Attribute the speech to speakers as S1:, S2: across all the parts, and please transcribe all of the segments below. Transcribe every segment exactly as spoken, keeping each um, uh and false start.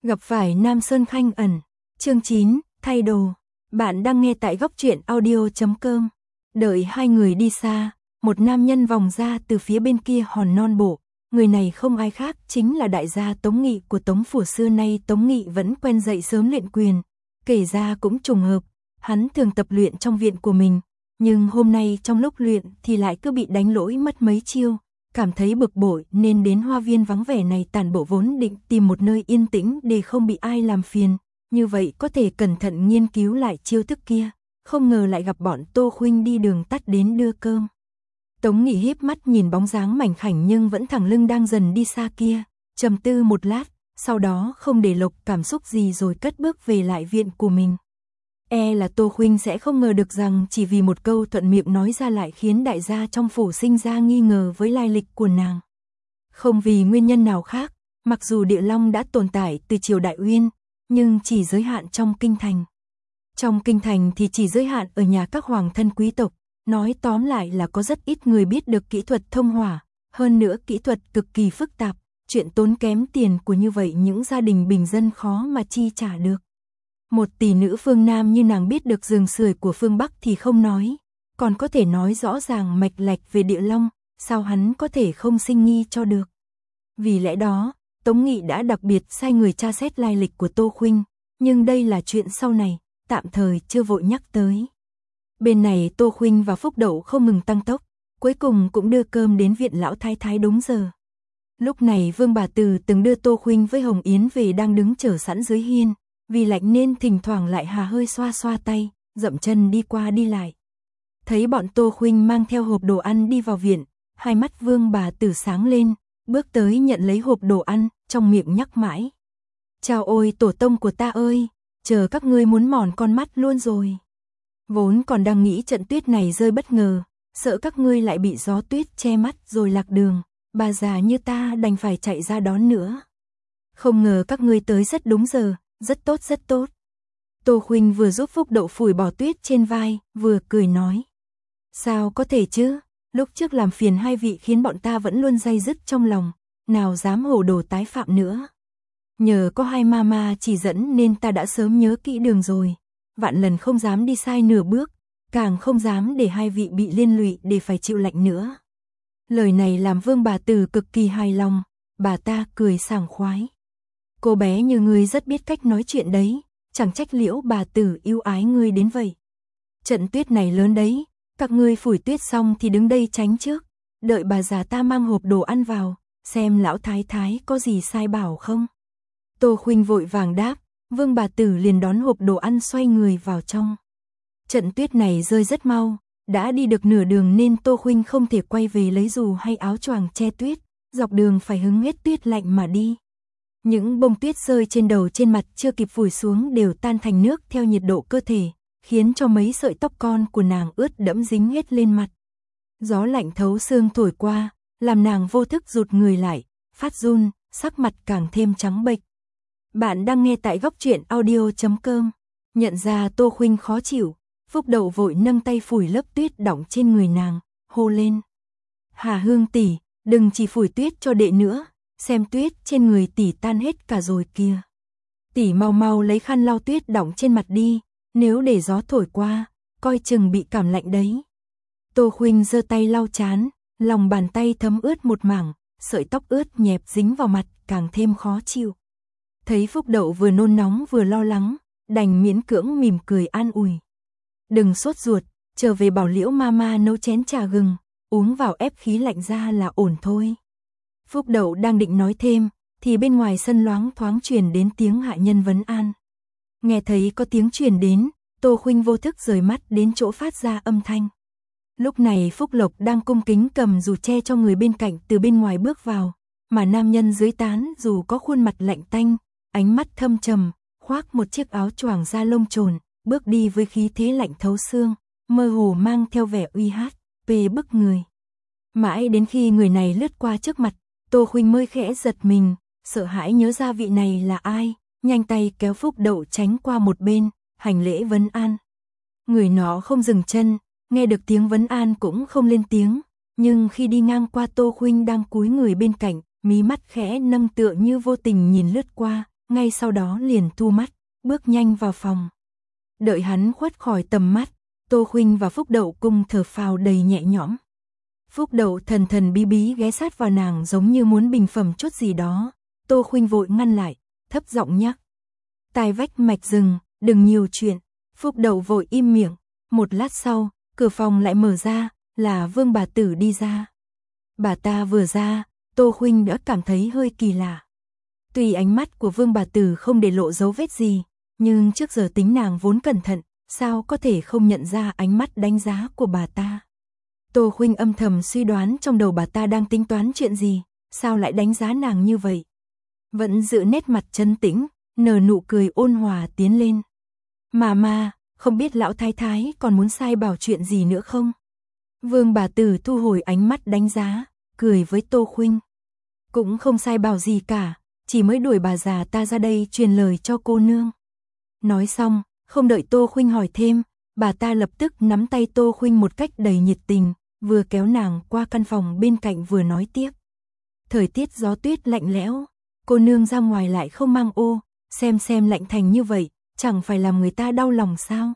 S1: Gặp phải Nam Sơn Khanh ẩn. Chương chín, thay đồ. Bạn đang nghe tại góc truyện audio chấm com. Đợi hai người đi xa, một nam nhân vòng ra từ phía bên kia hòn non bộ. Người này không ai khác chính là đại gia Tống Nghị của Tống phủ. Xưa nay Tống Nghị vẫn quen dậy sớm luyện quyền. Kể ra cũng trùng hợp, hắn thường tập luyện trong viện của mình. Nhưng hôm nay trong lúc luyện thì lại cứ bị đánh lỗi mất mấy chiêu. Cảm thấy bực bội nên đến hoa viên vắng vẻ này tản bộ, vốn định tìm một nơi yên tĩnh để không bị ai làm phiền. Như vậy có thể cẩn thận nghiên cứu lại chiêu thức kia. Không ngờ lại gặp bọn Tô Khuynh đi đường tắt đến đưa cơm. Tống Nghị híp mắt nhìn bóng dáng mảnh khảnh nhưng vẫn thẳng lưng đang dần đi xa kia. Trầm tư một lát, sau đó không để lộ cảm xúc gì rồi cất bước về lại viện của mình. E là Tô Khuynh sẽ không ngờ được rằng chỉ vì một câu thuận miệng nói ra lại khiến đại gia trong phủ sinh ra nghi ngờ với lai lịch của nàng. Không vì nguyên nhân nào khác, mặc dù Địa Long đã tồn tại từ triều Đại Uyên, nhưng chỉ giới hạn trong kinh thành. Trong kinh thành thì chỉ giới hạn ở nhà các hoàng thân quý tộc, nói tóm lại là có rất ít người biết được kỹ thuật thông hỏa, hơn nữa kỹ thuật cực kỳ phức tạp, chuyện tốn kém tiền của như vậy những gia đình bình dân khó mà chi trả được. Một tỷ nữ phương Nam như nàng biết được giường sưởi của phương Bắc thì không nói, còn có thể nói rõ ràng mạch lạch về Địa Long, sao hắn có thể không sinh nghi cho được. Vì lẽ đó, Tống Nghị đã đặc biệt sai người tra xét lai lịch của Tô Khuynh, nhưng đây là chuyện sau này, tạm thời chưa vội nhắc tới. Bên này Tô Khuynh và Phúc Đậu không ngừng tăng tốc, cuối cùng cũng đưa cơm đến viện lão thái thái đúng giờ. Lúc này Vương bà Từ từng đưa Tô Khuynh với Hồng Yến về đang đứng chờ sẵn dưới hiên. Vì lạnh nên thỉnh thoảng lại hà hơi xoa xoa tay, dậm chân đi qua đi lại. Thấy bọn Tô Khuynh mang theo hộp đồ ăn đi vào viện, hai mắt Vương bà Tử sáng lên, bước tới nhận lấy hộp đồ ăn, trong miệng nhắc mãi. Chào ôi tổ tông của ta ơi, chờ các ngươi muốn mòn con mắt luôn rồi. Vốn còn đang nghĩ trận tuyết này rơi bất ngờ, sợ các ngươi lại bị gió tuyết che mắt rồi lạc đường, bà già như ta đành phải chạy ra đón nữa. Không ngờ các ngươi tới rất đúng giờ. Rất tốt rất tốt. Tô Khuynh vừa giúp Phúc Đậu phủi bỏ tuyết trên vai, vừa cười nói. Sao có thể chứ, lúc trước làm phiền hai vị khiến bọn ta vẫn luôn day dứt trong lòng, nào dám hồ đồ tái phạm nữa. Nhờ có hai mama chỉ dẫn nên ta đã sớm nhớ kỹ đường rồi, vạn lần không dám đi sai nửa bước, càng không dám để hai vị bị liên lụy để phải chịu lạnh nữa. Lời này làm Vương bà Từ cực kỳ hài lòng, bà ta cười sảng khoái. Cô bé như ngươi rất biết cách nói chuyện đấy, chẳng trách Liễu bà Tử yêu ái ngươi đến vậy. Trận tuyết này lớn đấy, các ngươi phủi tuyết xong thì đứng đây tránh trước, đợi bà già ta mang hộp đồ ăn vào, xem lão thái thái có gì sai bảo không. Tô Khuynh vội vàng đáp, Vương bà Tử liền đón hộp đồ ăn xoay người vào trong. Trận tuyết này rơi rất mau, đã đi được nửa đường nên Tô Khuynh không thể quay về lấy dù hay áo choàng che tuyết, dọc đường phải hứng hết tuyết lạnh mà đi. Những bông tuyết rơi trên đầu trên mặt chưa kịp vùi xuống đều tan thành nước theo nhiệt độ cơ thể, khiến cho mấy sợi tóc con của nàng ướt đẫm dính hết lên mặt. Gió lạnh thấu xương thổi qua, làm nàng vô thức rụt người lại, phát run, sắc mặt càng thêm trắng bệch. Bạn đang nghe tại góc truyện audio chấm com. Nhận ra Tô Khuynh khó chịu, Phúc Đậu vội nâng tay phủi lớp tuyết đọng trên người nàng, hô lên. Hà Hương tỷ, đừng chỉ phủi tuyết cho đệ nữa. Xem tuyết trên người tỷ tan hết cả rồi kìa. Tỷ mau mau lấy khăn lau tuyết đọng trên mặt đi, nếu để gió thổi qua, coi chừng bị cảm lạnh đấy. Tô Khuynh giơ tay lau trán, lòng bàn tay thấm ướt một mảng, sợi tóc ướt nhẹp dính vào mặt càng thêm khó chịu. Thấy Phúc Đậu vừa nôn nóng vừa lo lắng, đành miễn cưỡng mỉm cười an ủi. Đừng sốt ruột, trở về bảo Liễu mama nấu chén trà gừng, uống vào ép khí lạnh ra là ổn thôi. Phúc Đậu đang định nói thêm, thì bên ngoài sân loáng thoáng truyền đến tiếng hạ nhân vấn an. Nghe thấy có tiếng truyền đến, Tô Khuynh vô thức rời mắt đến chỗ phát ra âm thanh. Lúc này Phúc Lộc đang cung kính cầm dù che cho người bên cạnh từ bên ngoài bước vào, mà nam nhân dưới tán dù có khuôn mặt lạnh tanh, ánh mắt thâm trầm, khoác một chiếc áo choàng da lông trồn, bước đi với khí thế lạnh thấu xương, mơ hồ mang theo vẻ uy hát, về bức người. Mãi đến khi người này lướt qua trước mặt, Tô Khuynh mới khẽ giật mình, sợ hãi nhớ ra vị này là ai, nhanh tay kéo Phúc Đậu tránh qua một bên, hành lễ vấn an. Người nó không dừng chân, nghe được tiếng vấn an cũng không lên tiếng, nhưng khi đi ngang qua Tô Khuynh đang cúi người bên cạnh, mí mắt khẽ nâng tựa như vô tình nhìn lướt qua, ngay sau đó liền thu mắt, bước nhanh vào phòng. Đợi hắn khuất khỏi tầm mắt, Tô Khuynh và Phúc Đậu cùng thở phào đầy nhẹ nhõm. Phúc Đậu thần thần bí bí ghé sát vào nàng giống như muốn bình phẩm chút gì đó. Tô Khuynh vội ngăn lại, thấp giọng nhắc. Tai vách mạch rừng, đừng nhiều chuyện. Phúc Đậu vội im miệng. Một lát sau, cửa phòng lại mở ra, là Vương bà tử đi ra. Bà ta vừa ra, Tô Khuynh đã cảm thấy hơi kỳ lạ. Tuy ánh mắt của Vương bà tử không để lộ dấu vết gì, nhưng trước giờ tính nàng vốn cẩn thận, sao có thể không nhận ra ánh mắt đánh giá của bà ta. Tô Khuynh âm thầm suy đoán trong đầu bà ta đang tính toán chuyện gì, sao lại đánh giá nàng như vậy. Vẫn giữ nét mặt trấn tĩnh, nở nụ cười ôn hòa tiến lên. Mà mà, không biết lão thái thái còn muốn sai bảo chuyện gì nữa không? Vương bà tử thu hồi ánh mắt đánh giá, cười với Tô Khuynh. Cũng không sai bảo gì cả, chỉ mới đuổi bà già ta ra đây truyền lời cho cô nương. Nói xong, không đợi Tô Khuynh hỏi thêm, bà ta lập tức nắm tay Tô Khuynh một cách đầy nhiệt tình, vừa kéo nàng qua căn phòng bên cạnh vừa nói tiếp. Thời tiết gió tuyết lạnh lẽo, cô nương ra ngoài lại không mang ô, xem xem lạnh thành như vậy, chẳng phải làm người ta đau lòng sao?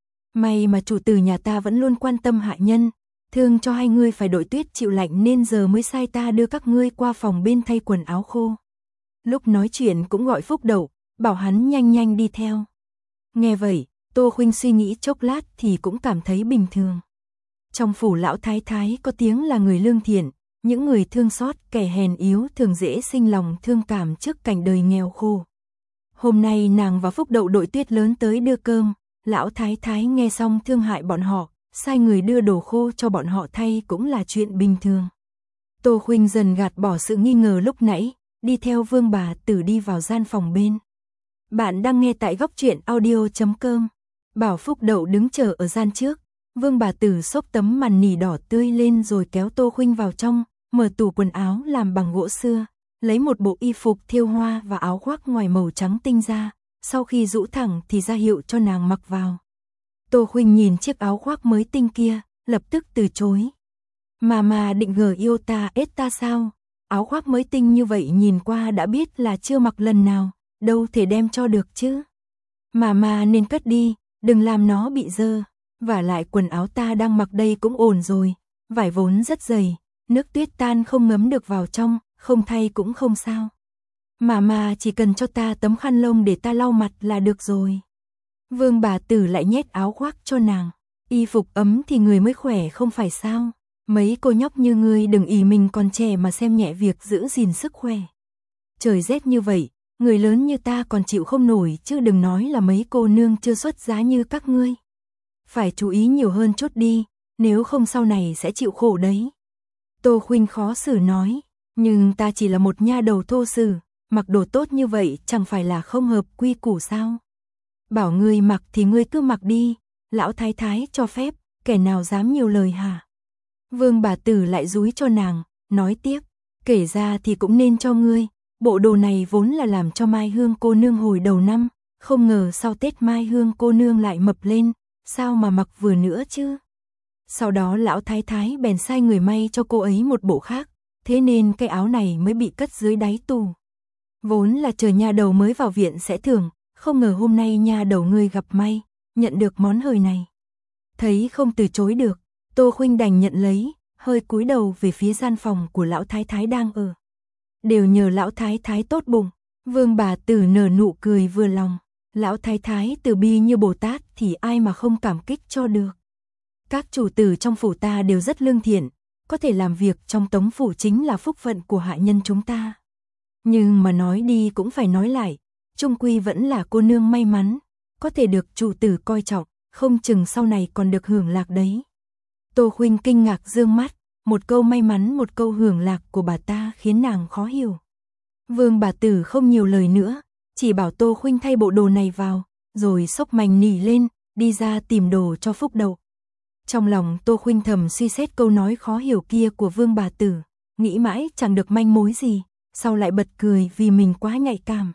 S1: May mà chủ tử nhà ta vẫn luôn quan tâm hạ nhân, thương cho hai ngươi phải đội tuyết chịu lạnh nên giờ mới sai ta đưa các ngươi qua phòng bên thay quần áo khô. Lúc nói chuyện cũng gọi Phúc Đậu, bảo hắn nhanh nhanh đi theo. Nghe vậy, Tô Khuynh suy nghĩ chốc lát thì cũng cảm thấy bình thường. Trong phủ lão thái thái có tiếng là người lương thiện, những người thương xót kẻ hèn yếu thường dễ sinh lòng thương cảm trước cảnh đời nghèo khổ. Hôm nay nàng và Phúc Đậu đội tuyết lớn tới đưa cơm, lão thái thái nghe xong thương hại bọn họ, sai người đưa đồ khô cho bọn họ thay cũng là chuyện bình thường. Tô Khuynh dần gạt bỏ sự nghi ngờ lúc nãy, đi theo Vương bà tử đi vào gian phòng bên. Bạn đang nghe tại góc truyện audio chấm com. Bảo Phúc Đậu đứng chờ ở gian trước, Vương bà tử xốc tấm màn nỉ đỏ tươi lên rồi kéo Tô Khuynh vào trong, mở tủ quần áo làm bằng gỗ xưa, lấy một bộ y phục thêu hoa và áo khoác ngoài màu trắng tinh ra, sau khi rũ thẳng thì ra hiệu cho nàng mặc vào. Tô Khuynh nhìn chiếc áo khoác mới tinh kia, lập tức từ chối. Mà mà định gờ yêu ta ết ta sao? Áo khoác mới tinh như vậy nhìn qua đã biết là chưa mặc lần nào, đâu thể đem cho được chứ. Mà mà nên cất đi, đừng làm nó bị dơ. Vả lại quần áo ta đang mặc đây cũng ổn rồi, vải vốn rất dày, nước tuyết tan không ngấm được vào trong, không thay cũng không sao. Mà mà chỉ cần cho ta tấm khăn lông để ta lau mặt là được rồi. Vương bà tử lại nhét áo khoác cho nàng. Y phục ấm thì người mới khỏe không phải sao? Mấy cô nhóc như ngươi đừng ỷ mình còn trẻ mà xem nhẹ việc giữ gìn sức khỏe. Trời rét như vậy, người lớn như ta còn chịu không nổi chứ đừng nói là mấy cô nương chưa xuất giá như các ngươi. Phải chú ý nhiều hơn chút đi, nếu không sau này sẽ chịu khổ đấy. Tô Khuynh khó xử nói, nhưng ta chỉ là một nha đầu thô sử, mặc đồ tốt như vậy chẳng phải là không hợp quy củ sao? Bảo ngươi mặc thì ngươi cứ mặc đi, lão thái thái cho phép, kẻ nào dám nhiều lời hả? Vương bà tử lại dúi cho nàng, nói tiếp, kể ra thì cũng nên cho ngươi, bộ đồ này vốn là làm cho Mai Hương cô nương hồi đầu năm, không ngờ sau Tết Mai Hương cô nương lại mập lên, sao mà mặc vừa nữa chứ? Sau đó lão thái thái bèn sai người may cho cô ấy một bộ khác, thế nên cái áo này mới bị cất dưới đáy tủ. Vốn là chờ nha đầu mới vào viện sẽ thưởng, không ngờ hôm nay nha đầu ngươi gặp may, nhận được món hời này. Thấy không từ chối được, Tô Khuynh đành nhận lấy, hơi cúi đầu về phía gian phòng của lão thái thái đang ở. Đều nhờ lão thái thái tốt bụng, Vương bà tử nở nụ cười vừa lòng. Lão thái thái từ bi như Bồ Tát thì ai mà không cảm kích cho được. Các chủ tử trong phủ ta đều rất lương thiện, có thể làm việc trong tống phủ chính là phúc phận của hạ nhân chúng ta. Nhưng mà nói đi cũng phải nói lại, chung quy vẫn là cô nương may mắn, có thể được chủ tử coi trọng, không chừng sau này còn được hưởng lạc đấy. Tô Khuynh kinh ngạc dương mắt, một câu may mắn một câu hưởng lạc của bà ta khiến nàng khó hiểu. Vương bà tử không nhiều lời nữa, chỉ bảo Tô Khuynh thay bộ đồ này vào, rồi xốc mành nỉ lên, đi ra tìm đồ cho Phúc Đậu. Trong lòng Tô Khuynh thầm suy xét câu nói khó hiểu kia của Vương bà tử, nghĩ mãi chẳng được manh mối gì, sau lại bật cười vì mình quá nhạy cảm.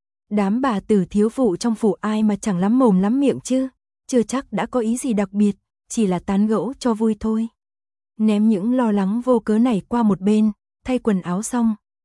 S1: Đám bà tử thiếu phụ trong phủ ai mà chẳng lắm mồm lắm miệng chứ, chưa chắc đã có ý gì đặc biệt, chỉ là tán gẫu cho vui thôi. Ném những lo lắng vô cớ này qua một bên, thay quần áo xong,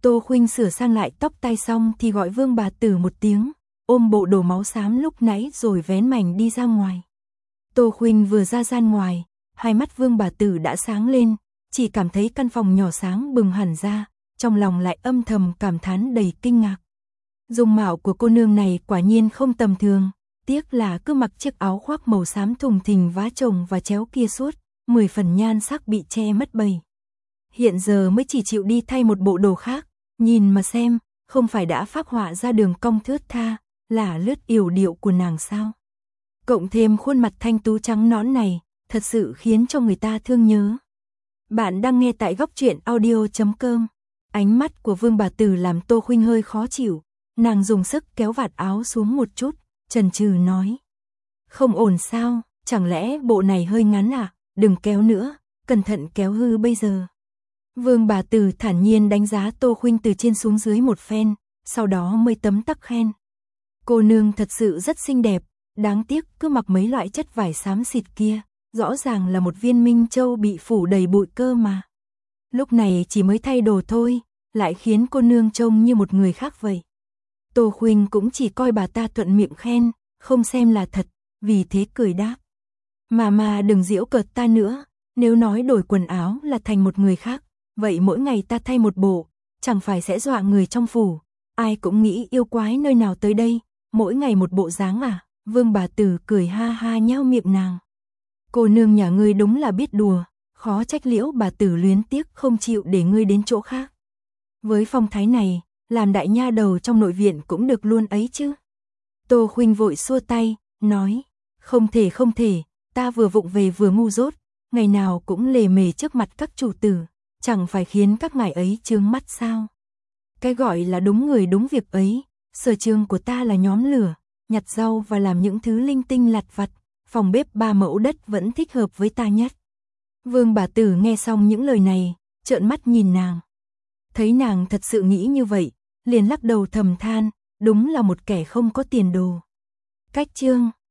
S1: Tô Khuynh sửa sang lại tóc tai xong thì gọi Vương bà tử một tiếng, ôm bộ đồ máu xám lúc nãy rồi vén mảnh đi ra ngoài. Tô Khuynh vừa ra gian ngoài, hai mắt Vương bà tử đã sáng lên, chỉ cảm thấy căn phòng nhỏ sáng bừng hẳn ra, trong lòng lại âm thầm cảm thán đầy kinh ngạc. Dung mạo của cô nương này quả nhiên không tầm thường, tiếc là cứ mặc chiếc áo khoác màu xám thùng thình vá chồng và chéo kia suốt, mười phần nhan sắc bị che mất bầy. Hiện giờ mới chỉ chịu đi thay một bộ đồ khác, nhìn mà xem, không phải đã phác họa ra đường cong thướt tha, là lướt yểu điệu của nàng sao. Cộng thêm khuôn mặt thanh tú trắng nõn này, thật sự khiến cho người ta thương nhớ. Bạn đang nghe tại góc truyện audio chấm com. Ánh mắt của Vương bà tử làm Tô Khuynh hơi khó chịu, nàng dùng sức kéo vạt áo xuống một chút, chần chừ nói. Không ổn sao, chẳng lẽ bộ này hơi ngắn à, đừng kéo nữa, cẩn thận kéo hư bây giờ. Vương bà tử thản nhiên đánh giá Tô Khuynh từ trên xuống dưới một phen, sau đó mới tấm tắc khen. Cô nương thật sự rất xinh đẹp, đáng tiếc cứ mặc mấy loại chất vải xám xịt kia, rõ ràng là một viên minh châu bị phủ đầy bụi cơ mà. Lúc này chỉ mới thay đồ thôi, lại khiến cô nương trông như một người khác vậy. Tô Khuynh cũng chỉ coi bà ta thuận miệng khen, không xem là thật, vì thế cười đáp. Mà mà đừng giễu cợt ta nữa, nếu nói đổi quần áo là thành một người khác, vậy mỗi ngày ta thay một bộ, chẳng phải sẽ dọa người trong phủ, ai cũng nghĩ yêu quái nơi nào tới đây, mỗi ngày một bộ dáng à. Vương bà tử cười ha ha nhao miệng nàng. Cô nương nhà ngươi đúng là biết đùa, khó trách Liễu bà tử luyến tiếc không chịu để ngươi đến chỗ khác. Với phong thái này, làm đại nha đầu trong nội viện cũng được luôn ấy chứ. Tô Khuynh vội xua tay, nói, không thể không thể, ta vừa vụng về vừa ngu dốt, ngày nào cũng lề mề trước mặt các chủ tử, chẳng phải khiến các ngài ấy chướng mắt sao. Cái gọi là đúng người đúng việc ấy, sở trường của ta là nhóm lửa, nhặt rau và làm những thứ linh tinh lặt vặt, phòng bếp ba mẫu đất vẫn thích hợp với ta nhất. Vương bà tử nghe xong những lời này, trợn mắt nhìn nàng. Thấy nàng thật sự nghĩ như vậy, liền lắc đầu thầm than, đúng là một kẻ không có tiền đồ. Cách chương